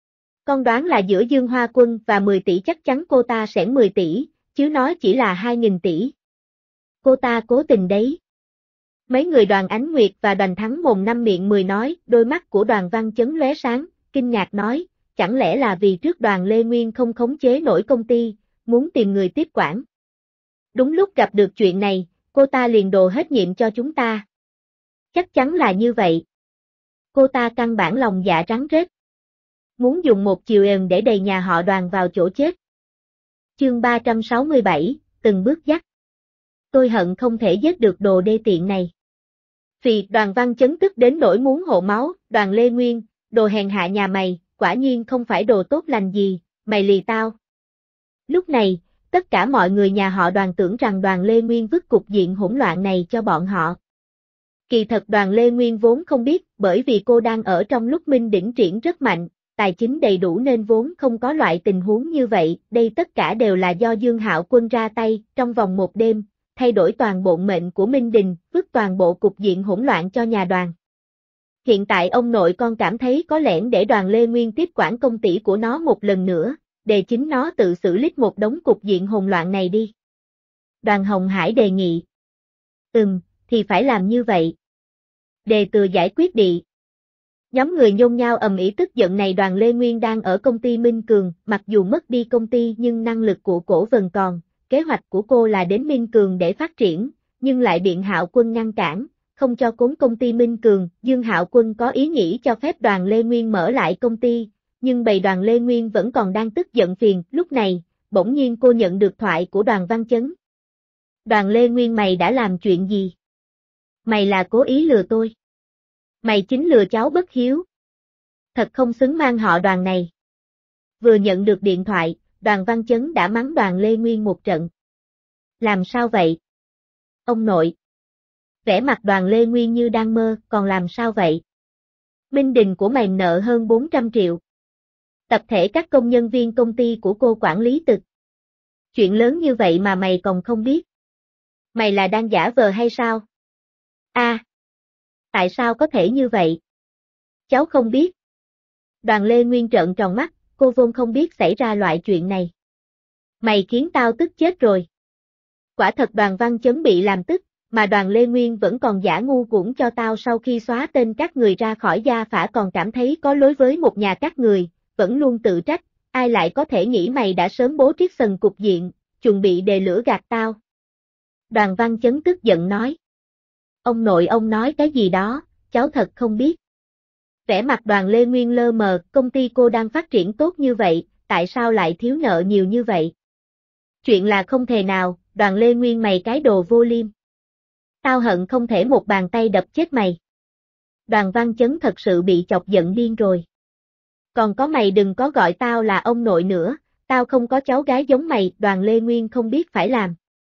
Con đoán là giữa Dương Hoa Quân và 10 tỷ chắc chắn cô ta sẽ 10 tỷ, chứ nói chỉ là 2.000 tỷ. Cô ta cố tình đấy. Mấy người Đoàn Ánh Nguyệt và Đoàn Thắng mồm năm miệng mười nói, đôi mắt của Đoàn Văn Chấn lóe sáng, kinh ngạc nói, chẳng lẽ là vì trước Đoàn Lê Nguyên không khống chế nổi công ty, muốn tìm người tiếp quản. Đúng lúc gặp được chuyện này, cô ta liền đổ hết nhiệm cho chúng ta. Chắc chắn là như vậy. Cô ta căn bản lòng dạ rắn rết. Muốn dùng một chiều ềm để đẩy nhà họ Đoàn vào chỗ chết. Chương 367, từng bước dắt. Tôi hận không thể giết được đồ đê tiện này. Vì Đoàn Văn Chấn tức đến nỗi muốn hộ máu, Đoàn Lê Nguyên, đồ hèn hạ nhà mày, quả nhiên không phải đồ tốt lành gì, mày lì tao. Lúc này, tất cả mọi người nhà họ Đoàn tưởng rằng Đoàn Lê Nguyên vứt cục diện hỗn loạn này cho bọn họ. Kỳ thật Đoàn Lê Nguyên vốn không biết, bởi vì cô đang ở trong lúc Minh đỉnh triển rất mạnh, tài chính đầy đủ nên vốn không có loại tình huống như vậy, đây tất cả đều là do Dương Hạo Quân ra tay, trong vòng một đêm, thay đổi toàn bộ mệnh của Minh Đình, vứt toàn bộ cục diện hỗn loạn cho nhà Đoàn. Hiện tại ông nội con cảm thấy có lẽ để Đoàn Lê Nguyên tiếp quản công ty của nó một lần nữa, để chính nó tự xử lý một đống cục diện hỗn loạn này đi. Đoàn Hồng Hải đề nghị. Thì phải làm như vậy. Đề từ giải quyết đi. Nhóm người nhôn nhao ầm ĩ tức giận này. Đoàn Lê Nguyên đang ở công ty Minh Cường, mặc dù mất đi công ty nhưng năng lực của cổ vẫn còn, kế hoạch của cô là đến Minh Cường để phát triển, nhưng lại bị Hạo Quân ngăn cản, không cho cuốn công ty Minh Cường. Dương Hạo Quân có ý nghĩ cho phép Đoàn Lê Nguyên mở lại công ty, nhưng bầy Đoàn Lê Nguyên vẫn còn đang tức giận phiền. Lúc này, bỗng nhiên cô nhận được thoại của Đoàn Văn Chấn. Đoàn Lê Nguyên, mày đã làm chuyện gì? Mày là cố ý lừa tôi. Mày chính lừa cháu bất hiếu. Thật không xứng mang họ Đoàn này. Vừa nhận được điện thoại, Đoàn Văn Chấn đã mắng Đoàn Lê Nguyên một trận. Làm sao vậy? Ông nội. Vẻ mặt Đoàn Lê Nguyên như đang mơ, còn làm sao vậy? Minh Đình của mày nợ hơn 400 triệu. Tập thể các công nhân viên công ty của cô quản lý tịch. Chuyện lớn như vậy mà mày còn không biết. Mày là đang giả vờ hay sao? Tại sao có thể như vậy? Cháu không biết. Đoàn Lê Nguyên trợn tròn mắt, cô vốn không biết xảy ra loại chuyện này. Mày khiến tao tức chết rồi. Quả thật Đoàn Văn Chấn bị làm tức, mà Đoàn Lê Nguyên vẫn còn giả ngu cuỗng cho tao. Sau khi xóa tên các người ra khỏi gia phả còn cảm thấy có lỗi với một nhà các người, vẫn luôn tự trách, ai lại có thể nghĩ mày đã sớm bố trí sần cục diện, chuẩn bị đề lửa gạt tao. Đoàn Văn Chấn tức giận nói. Ông nội ông nói cái gì đó, cháu thật không biết. Vẻ mặt Đoàn Lê Nguyên lơ mờ, công ty cô đang phát triển tốt như vậy, tại sao lại thiếu nợ nhiều như vậy? Chuyện là không thể nào, Đoàn Lê Nguyên mày cái đồ vô liêm. Tao hận không thể một bàn tay đập chết mày. Đoàn Văn Chấn thật sự bị chọc giận điên rồi. Còn có mày đừng có gọi tao là ông nội nữa, tao không có cháu gái giống mày. Đoàn Lê Nguyên không biết phải làm.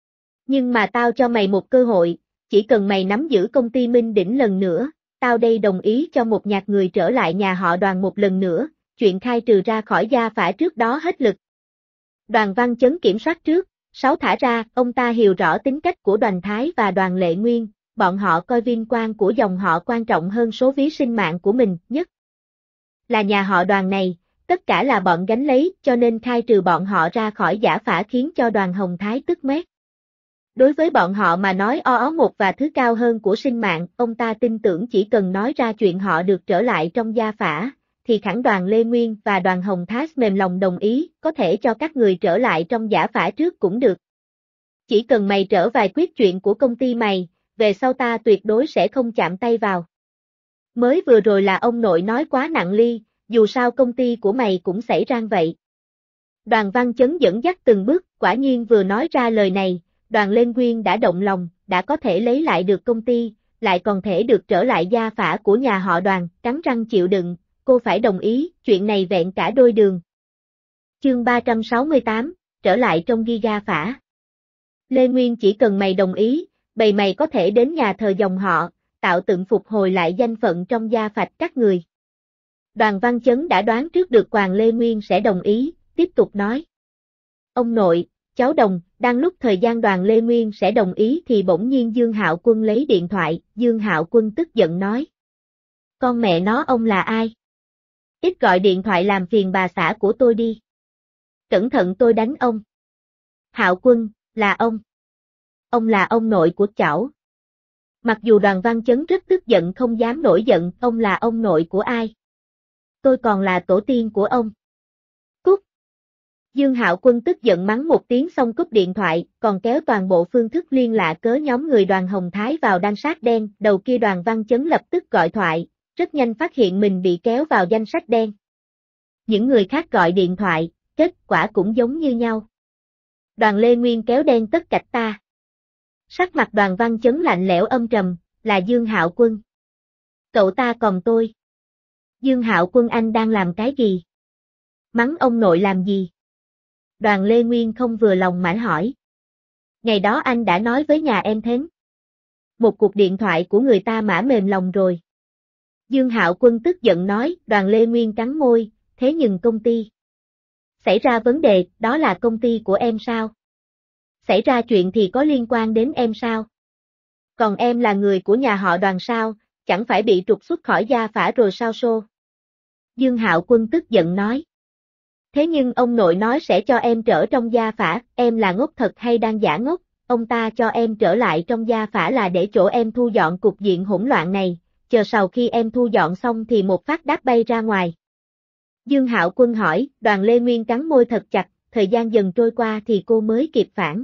Nhưng mà tao cho mày một cơ hội, chỉ cần mày nắm giữ công ty Minh Đỉnh lần nữa, tao đây đồng ý cho một nhạc người trở lại nhà họ Đoàn một lần nữa, chuyện khai trừ ra khỏi gia phả trước đó hết lực. Đoàn Văn Chấn kiểm soát trước, 6 thả ra, ông ta hiểu rõ tính cách của Đoàn Thái và Đoàn Lệ Nguyên, bọn họ coi vinh quang của dòng họ quan trọng hơn số ví sinh mạng của mình, nhất là nhà họ Đoàn này, tất cả là bọn gánh lấy, cho nên khai trừ bọn họ ra khỏi gia phả khiến cho Đoàn Hồng Thái tức mét. Đối với bọn họ mà nói một và thứ cao hơn của sinh mạng, ông ta tin tưởng chỉ cần nói ra chuyện họ được trở lại trong gia phả, thì khẳng Đoàn Lê Nguyên và Đoàn Hồng Thái mềm lòng đồng ý, có thể cho các người trở lại trong gia phả trước cũng được. Chỉ cần mày trở vài quyết chuyện của công ty mày, về sau ta tuyệt đối sẽ không chạm tay vào. Mới vừa rồi là ông nội nói quá nặng ly, dù sao công ty của mày cũng xảy ra vậy. Đoàn Văn Chấn dẫn dắt từng bước, quả nhiên vừa nói ra lời này, Đoàn Lê Nguyên đã động lòng, đã có thể lấy lại được công ty, lại còn thể được trở lại gia phả của nhà họ Đoàn, cắn răng chịu đựng, cô phải đồng ý, chuyện này vẹn cả đôi đường. Chương 368, trở lại trong gia phả. Lê Nguyên chỉ cần mày đồng ý, bầy mày có thể đến nhà thờ dòng họ, tạo tượng phục hồi lại danh phận trong gia phạch các người. Đoàn Văn Chấn đã đoán trước được Đoàn Lê Nguyên sẽ đồng ý, tiếp tục nói. Ông nội, cháu đồng, đang lúc thời gian Đoàn Lê Nguyên sẽ đồng ý thì bỗng nhiên Dương Hạo Quân lấy điện thoại, Dương Hạo Quân tức giận nói. Con mẹ nó ông là ai? Ít gọi điện thoại làm phiền bà xã của tôi đi. Cẩn thận tôi đánh ông. Hạo Quân, là ông. Ông là ông nội của cháu. Mặc dù Đoàn Văn Chấn rất tức giận không dám nổi giận, ông là ông nội của ai? Tôi còn là tổ tiên của ông. Cút! Dương Hạo Quân tức giận mắng một tiếng xong cúp điện thoại, còn kéo toàn bộ phương thức liên lạc cớ nhóm người Đoàn Hồng Thái vào danh sách đen, đầu kia Đoàn Văn Chấn lập tức gọi thoại, rất nhanh phát hiện mình bị kéo vào danh sách đen. Những người khác gọi điện thoại, kết quả cũng giống như nhau. Đoàn Lê Nguyên kéo đen tất cạch ta. Sắc mặt Đoàn Văn Chấn lạnh lẽo âm trầm, là Dương Hạo Quân. Cậu ta còn tôi. Dương Hạo Quân anh đang làm cái gì? Mắng ông nội làm gì? Đoàn Lê Nguyên không vừa lòng mãi hỏi. Ngày đó anh đã nói với nhà em thế. Một cuộc điện thoại của người ta mã mềm lòng rồi. Dương Hạo Quân tức giận nói, Đoàn Lê Nguyên cắn môi, thế nhưng công ty. Xảy ra vấn đề, đó là công ty của em sao? Xảy ra chuyện thì có liên quan đến em sao? Còn em là người của nhà họ Đoàn sao, chẳng phải bị trục xuất khỏi gia phả rồi sao xô? Dương Hạo Quân tức giận nói. Thế nhưng ông nội nói sẽ cho em trở trong gia phả, em là ngốc thật hay đang giả ngốc, ông ta cho em trở lại trong gia phả là để chỗ em thu dọn cục diện hỗn loạn này, chờ sau khi em thu dọn xong thì một phát đáp bay ra ngoài. Dương Hạo Quân hỏi, Đoàn Lê Nguyên cắn môi thật chặt, thời gian dần trôi qua thì cô mới kịp phản.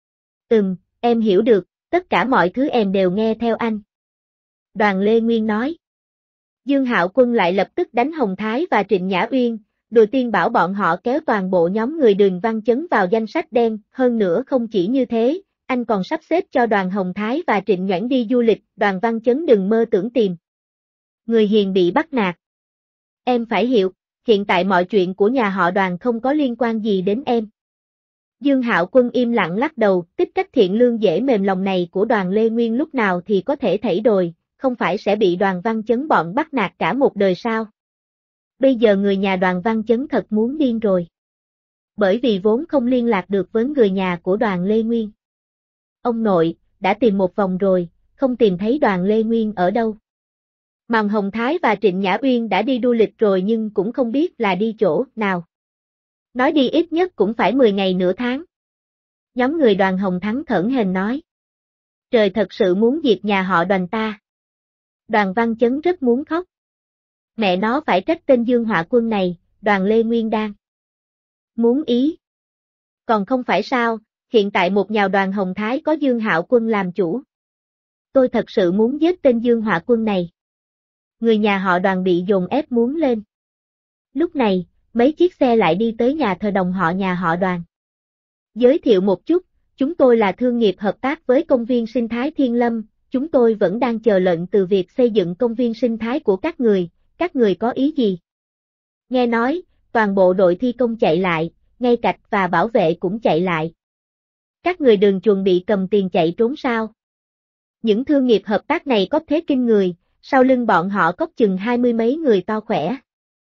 Em hiểu được, tất cả mọi thứ em đều nghe theo anh. Đoàn Lê Nguyên nói. Dương Hạo Quân lại lập tức đánh Hồng Thái và Trịnh Nhã Uyên, đùi tiên bảo bọn họ kéo toàn bộ nhóm người Đoàn Văn Chấn vào danh sách đen, hơn nữa không chỉ như thế, anh còn sắp xếp cho Đoàn Hồng Thái và Trịnh Nhoãn đi du lịch, Đoàn Văn Chấn đừng mơ tưởng tìm. Người hiền bị bắt nạt. Em phải hiểu, hiện tại mọi chuyện của nhà họ Đoàn không có liên quan gì đến em. Dương Hạo Quân im lặng lắc đầu, tích cách thiện lương dễ mềm lòng này của Đoàn Lê Nguyên lúc nào thì có thể thảy đồi, không phải sẽ bị Đoàn Văn Chấn bọn bắt nạt cả một đời sao? Bây giờ người nhà Đoàn Văn Chấn thật muốn điên rồi. Bởi vì vốn không liên lạc được với người nhà của Đoàn Lê Nguyên. Ông nội, đã tìm một vòng rồi, không tìm thấy Đoàn Lê Nguyên ở đâu. Màn Hồng Thái và Trịnh Nhã Uyên đã đi du lịch rồi nhưng cũng không biết là đi chỗ nào. Nói đi ít nhất cũng phải 10 ngày nửa tháng. Nhóm người Đoàn Hồng Thắng thởn hển nói. Trời thật sự muốn diệt nhà họ Đoàn ta. Đoàn Văn Chấn rất muốn khóc. Mẹ nó phải trách tên Dương Hạo Quân này, Đoàn Lê Nguyên đang muốn ý. Còn không phải sao, hiện tại một nhà Đoàn Hồng Thái có Dương Hạo Quân làm chủ. Tôi thật sự muốn giết tên Dương Hạo Quân này. Người nhà họ Đoàn bị dồn ép muốn lên. Lúc này, mấy chiếc xe lại đi tới nhà thờ đồng họ nhà họ Đoàn. Giới thiệu một chút, chúng tôi là thương nghiệp hợp tác với công viên sinh thái Thiên Lâm, chúng tôi vẫn đang chờ lệnh từ việc xây dựng công viên sinh thái của các người có ý gì? Nghe nói, toàn bộ đội thi công chạy lại, ngay cạch và bảo vệ cũng chạy lại. Các người đừng chuẩn bị cầm tiền chạy trốn sao? Những thương nghiệp hợp tác này có thế kinh người, sau lưng bọn họ có chừng 20 mấy người to khỏe.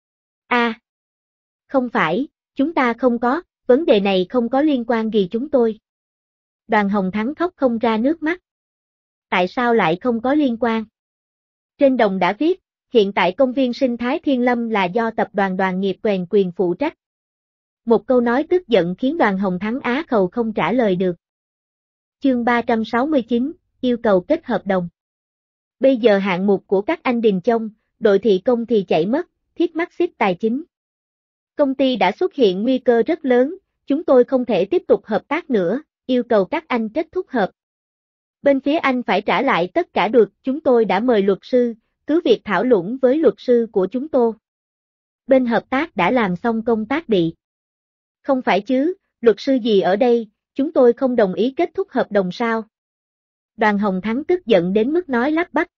Không phải, chúng ta không có, vấn đề này không có liên quan gì chúng tôi. Đoàn Hồng Thắng khóc không ra nước mắt. Tại sao lại không có liên quan? Trên đồng đã viết, hiện tại công viên sinh thái Thiên Lâm là do tập đoàn Đoàn Nghiệp quyền phụ trách. Một câu nói tức giận khiến Đoàn Hồng Thắng á khẩu không trả lời được. Chương 369, yêu cầu kết hợp đồng. Bây giờ hạng mục của các anh đình trong, đội thị công thì chạy mất, thiết mắc xích tài chính. Công ty đã xuất hiện nguy cơ rất lớn, chúng tôi không thể tiếp tục hợp tác nữa, yêu cầu các anh kết thúc hợp. Bên phía anh phải trả lại tất cả được, chúng tôi đã mời luật sư, cứ việc thảo luận với luật sư của chúng tôi. Bên hợp tác đã làm xong công tác bị. Không phải chứ, luật sư gì ở đây, chúng tôi không đồng ý kết thúc hợp đồng sao? Đoàn Hồng Thắng tức giận đến mức nói lắp bắp.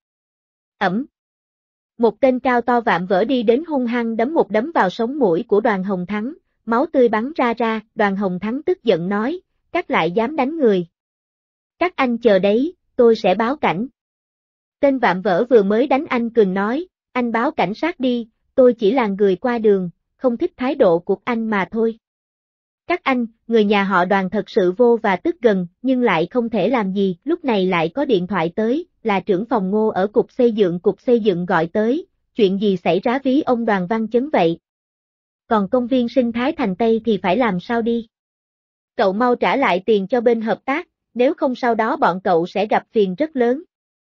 Một tên cao to vạm vỡ đi đến hung hăng đấm một đấm vào sống mũi của Đoàn Hồng Thắng, máu tươi bắn ra, Đoàn Hồng Thắng tức giận nói, các lại dám đánh người. Các anh chờ đấy, tôi sẽ báo cảnh. Tên vạm vỡ vừa mới đánh anh cười nói, anh báo cảnh sát đi, tôi chỉ là người qua đường, không thích thái độ của anh mà thôi. Các anh, người nhà họ Đoàn thật sự vô và tức gần, nhưng lại không thể làm gì, lúc này lại có điện thoại tới, là trưởng phòng Ngô ở cục xây dựng gọi tới, chuyện gì xảy ra ví ông Đoàn Văn Chấn vậy? Còn công viên sinh thái Thành Tây thì phải làm sao đi? Cậu mau trả lại tiền cho bên hợp tác, nếu không sau đó bọn cậu sẽ gặp phiền rất lớn.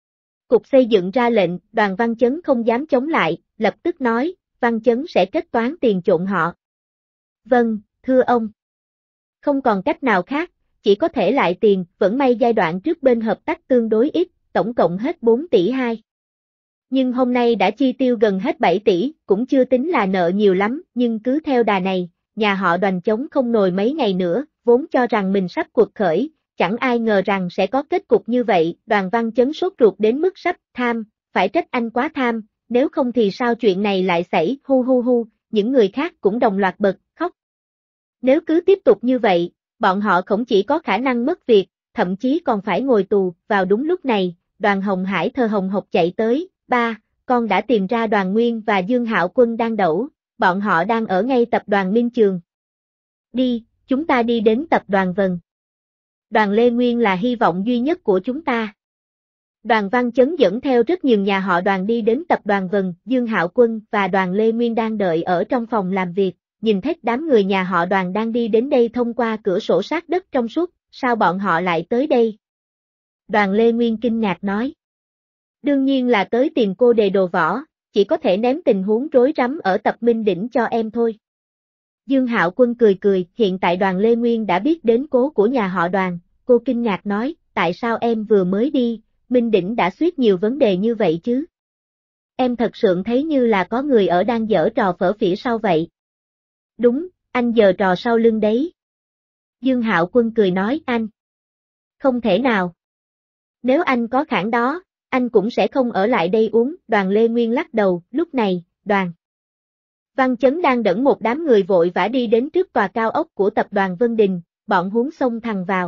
Cục xây dựng ra lệnh, Đoàn Văn Chấn không dám chống lại, lập tức nói, Văn Chấn sẽ kết toán tiền trộn họ. Vâng, thưa ông. Không còn cách nào khác, chỉ có thể lại tiền, vẫn may giai đoạn trước bên hợp tác tương đối ít, tổng cộng hết 4 tỷ 2. Nhưng hôm nay đã chi tiêu gần hết 7 tỷ, cũng chưa tính là nợ nhiều lắm, nhưng cứ theo đà này, nhà họ Đoàn chống không nổi mấy ngày nữa, vốn cho rằng mình sắp cuộc khởi, chẳng ai ngờ rằng sẽ có kết cục như vậy, Đoàn Văn Chấn sốt ruột đến mức sắp tham, phải trách anh quá tham, nếu không thì sao chuyện này lại xảy, hu hu hu, những người khác cũng đồng loạt bật, khóc. Nếu cứ tiếp tục như vậy, bọn họ không chỉ có khả năng mất việc, thậm chí còn phải ngồi tù, vào đúng lúc này, Đoàn Hồng Hải thờ hồng hộc chạy tới, ba, con đã tìm ra Đoàn Nguyên và Dương Hạo Quân đang đẩu, bọn họ đang ở ngay tập đoàn Minh Trường. Đi, chúng ta đi đến tập đoàn Vân. Đoàn Lê Nguyên là hy vọng duy nhất của chúng ta. Đoàn Văn Chấn dẫn theo rất nhiều nhà họ Đoàn đi đến tập đoàn Vân, Dương Hạo Quân và Đoàn Lê Nguyên đang đợi ở trong phòng làm việc, nhìn thấy đám người nhà họ Đoàn đang đi đến đây thông qua cửa sổ sát đất trong suốt, sao bọn họ lại tới đây? Đoàn Lê Nguyên kinh ngạc nói. Đương nhiên là tới tìm cô đề đồ võ, chỉ có thể ném tình huống rối rắm ở tập Minh Đỉnh cho em thôi. Dương Hạo Quân cười cười, hiện tại Đoàn Lê Nguyên đã biết đến cố của nhà họ Đoàn, cô kinh ngạc nói, tại sao em vừa mới đi, Minh Đỉnh đã suýt nhiều vấn đề như vậy chứ? Em thật sự thấy như là có người ở đang giở trò phở phỉ sau vậy. Đúng, anh giở trò sau lưng đấy. Dương Hạo Quân cười nói, anh. Không thể nào. Nếu anh có khả đó, anh cũng sẽ không ở lại đây uống, Đoàn Lê Nguyên lắc đầu, lúc này, Đoàn Văn Chấn đang dẫn một đám người vội vã đi đến trước tòa cao ốc của tập đoàn Vân Đình, bọn huống xông thẳng vào.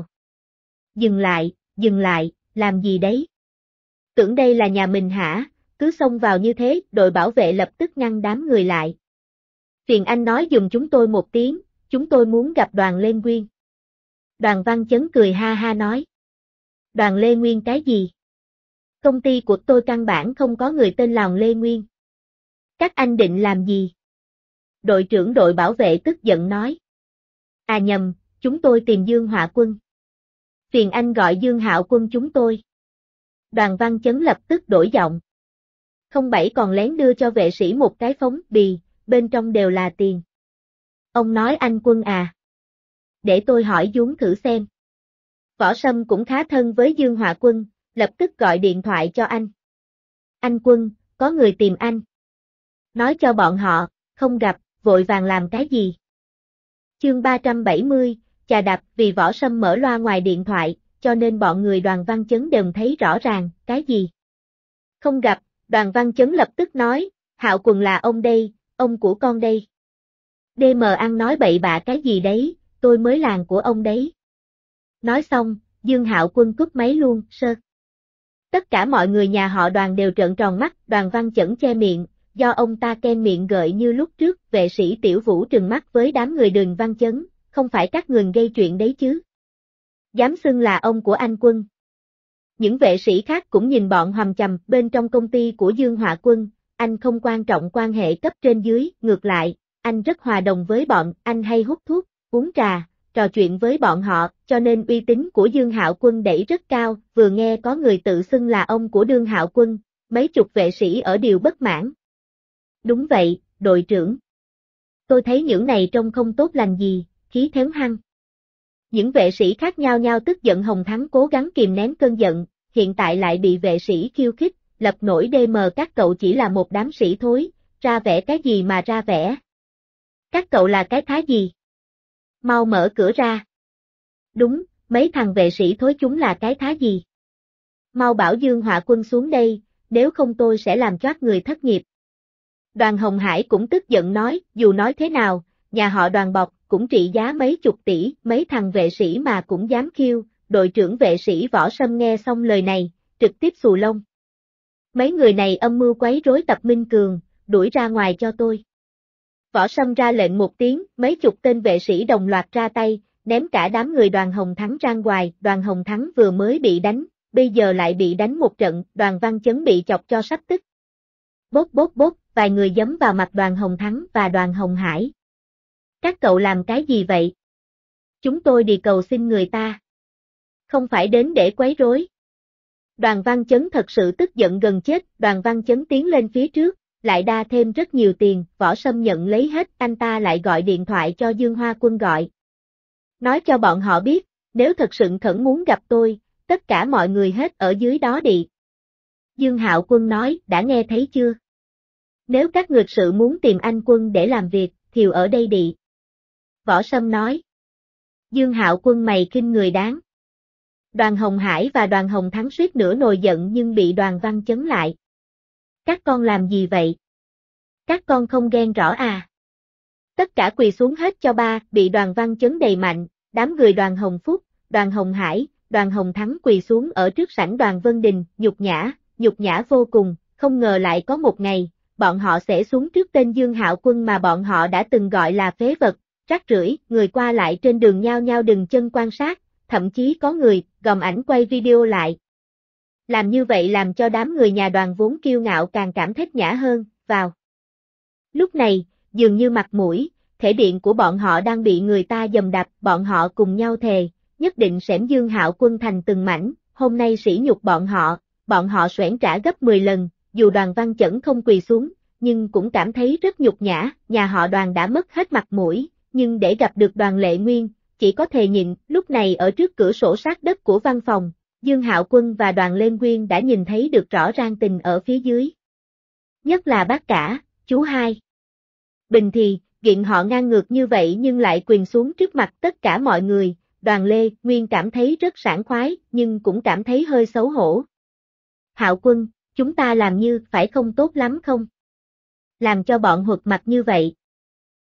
Dừng lại, làm gì đấy? Tưởng đây là nhà mình hả, cứ xông vào như thế, đội bảo vệ lập tức ngăn đám người lại. Phiền anh nói giùm chúng tôi một tiếng, chúng tôi muốn gặp Đoàn Lê Nguyên. Đoàn Văn Chấn cười ha ha nói. Đoàn Lê Nguyên cái gì? Công ty của tôi căn bản không có người tên là Lê Nguyên. Các anh định làm gì? Đội trưởng đội bảo vệ tức giận nói. À nhầm, chúng tôi tìm Dương Họa Quân. Phiền anh gọi Dương Hạo Quân chúng tôi. Đoàn Văn Chấn lập tức đổi giọng. 07 còn lén đưa cho vệ sĩ một cái phóng bì, bên trong đều là tiền. Ông nói anh Quân à? Để tôi hỏi Dúng thử xem. Võ Sâm cũng khá thân với Dương Họa Quân, lập tức gọi điện thoại cho anh. Anh Quân, có người tìm anh. Nói cho bọn họ, không gặp, vội vàng làm cái gì? Chương 370, chà đạp, vì Võ Sâm mở loa ngoài điện thoại, cho nên bọn người Đoàn Văn Chấn đều thấy rõ ràng, cái gì? Không gặp, Đoàn Văn Chấn lập tức nói, Hạo Quân là ông đây, ông của con đây. DM ăn nói bậy bạ cái gì đấy, tôi mới làng của ông đấy. Nói xong, Dương Hạo Quân cúp máy luôn, sơ. Tất cả mọi người nhà họ Đoàn đều trợn tròn mắt, Đoàn Văn Chấn che miệng, do ông ta ken miệng gợi như lúc trước, vệ sĩ Tiểu Vũ trừng mắt với đám người Đoàn Văn Chấn, không phải các người gây chuyện đấy chứ. Dám xưng là ông của anh Quân. Những vệ sĩ khác cũng nhìn bọn hầm chầm, bên trong công ty của Dương Họa Quân, anh không quan trọng quan hệ cấp trên dưới, ngược lại, anh rất hòa đồng với bọn, anh hay hút thuốc, uống trà, trò chuyện với bọn họ, cho nên uy tín của Dương Hạo Quân đẩy rất cao, vừa nghe có người tự xưng là ông của Dương Hạo Quân, mấy chục vệ sĩ ở đều bất mãn. Đúng vậy, đội trưởng. Tôi thấy những này trông không tốt lành gì, khí thém hăng. Những vệ sĩ khác nhau nhau tức giận. Hồng Thắng cố gắng kìm nén cơn giận, hiện tại lại bị vệ sĩ khiêu khích, lập nổi DM các cậu chỉ là một đám sĩ thối, ra vẻ cái gì mà ra vẻ. Các cậu là cái thá gì? Mau mở cửa ra. Đúng, mấy thằng vệ sĩ thối chúng là cái thá gì? Mau bảo Dương Họa Quân xuống đây, nếu không tôi sẽ làm choát người thất nghiệp. Đoàn Hồng Hải cũng tức giận nói, dù nói thế nào, nhà họ Đoàn bọc, cũng trị giá mấy chục tỷ, mấy thằng vệ sĩ mà cũng dám khiêu, đội trưởng vệ sĩ Võ Sâm nghe xong lời này, trực tiếp xù lông. Mấy người này âm mưu quấy rối tập Minh Cường, đuổi ra ngoài cho tôi. Võ Sâm ra lệnh một tiếng, mấy chục tên vệ sĩ đồng loạt ra tay, ném cả đám người Đoàn Hồng Thắng ra ngoài, Đoàn Hồng Thắng vừa mới bị đánh, bây giờ lại bị đánh một trận, Đoàn Văn Chấn bị chọc cho sắp tức. Bốp bốp bốp, vài người giẫm vào mặt Đoàn Hồng Thắng và Đoàn Hồng Hải. Các cậu làm cái gì vậy? Chúng tôi đi cầu xin người ta. Không phải đến để quấy rối. Đoàn Văn Chấn thật sự tức giận gần chết, Đoàn Văn Chấn tiến lên phía trước, lại đa thêm rất nhiều tiền, Võ Sâm nhận lấy hết, anh ta lại gọi điện thoại cho Dương Hoa Quân gọi. Nói cho bọn họ biết, nếu thật sự khẩn muốn gặp tôi, tất cả mọi người hết ở dưới đó đi. Dương Hạo Quân nói, đã nghe thấy chưa? Nếu các ngược sự muốn tìm anh Quân để làm việc, thì ở đây đi. Võ Sâm nói. Dương Hạo Quân mày khinh người đáng. Đoàn Hồng Hải và Đoàn Hồng Thắng suýt nữa nổi giận nhưng bị Đoàn Văn Chấn lại. Các con làm gì vậy? Các con không ghen rõ à? Tất cả quỳ xuống hết cho ba, bị Đoàn Văn Chấn đầy mạnh, đám người Đoàn Hồng Phúc, Đoàn Hồng Hải, Đoàn Hồng Thắng quỳ xuống ở trước sảnh Đoàn Vân Đình, nhục nhã vô cùng, không ngờ lại có một ngày, bọn họ sẽ xuống trước tên Dương Hạo Quân mà bọn họ đã từng gọi là phế vật, rác rưởi, người qua lại trên đường nhao nhao đừng chân quan sát, thậm chí có người gom ảnh quay video lại. Làm như vậy làm cho đám người nhà Đoàn vốn kiêu ngạo càng cảm thấy nhã hơn, vào. Lúc này, dường như mặt mũi, thể điện của bọn họ đang bị người ta dầm đạp, bọn họ cùng nhau thề, nhất định xẻm Dương Hạo Quân thành từng mảnh, hôm nay sỉ nhục bọn họ xoẻn trả gấp 10 lần, dù Đoàn Văn Chấn không quỳ xuống, nhưng cũng cảm thấy rất nhục nhã, nhà họ Đoàn đã mất hết mặt mũi, nhưng để gặp được Đoàn Lệ Nguyên, chỉ có thề nhịn, lúc này ở trước cửa sổ sát đất của văn phòng, Dương Hạo Quân và Đoàn Lên Nguyên đã nhìn thấy được rõ ràng tình ở phía dưới. Nhất là bác cả, chú hai. Bình thì, kiện họ ngang ngược như vậy nhưng lại quỳ xuống trước mặt tất cả mọi người, Đoàn Lê Nguyên cảm thấy rất sảng khoái nhưng cũng cảm thấy hơi xấu hổ. Hạo Quân, chúng ta làm như phải không tốt lắm không? Làm cho bọn hụt mặt như vậy.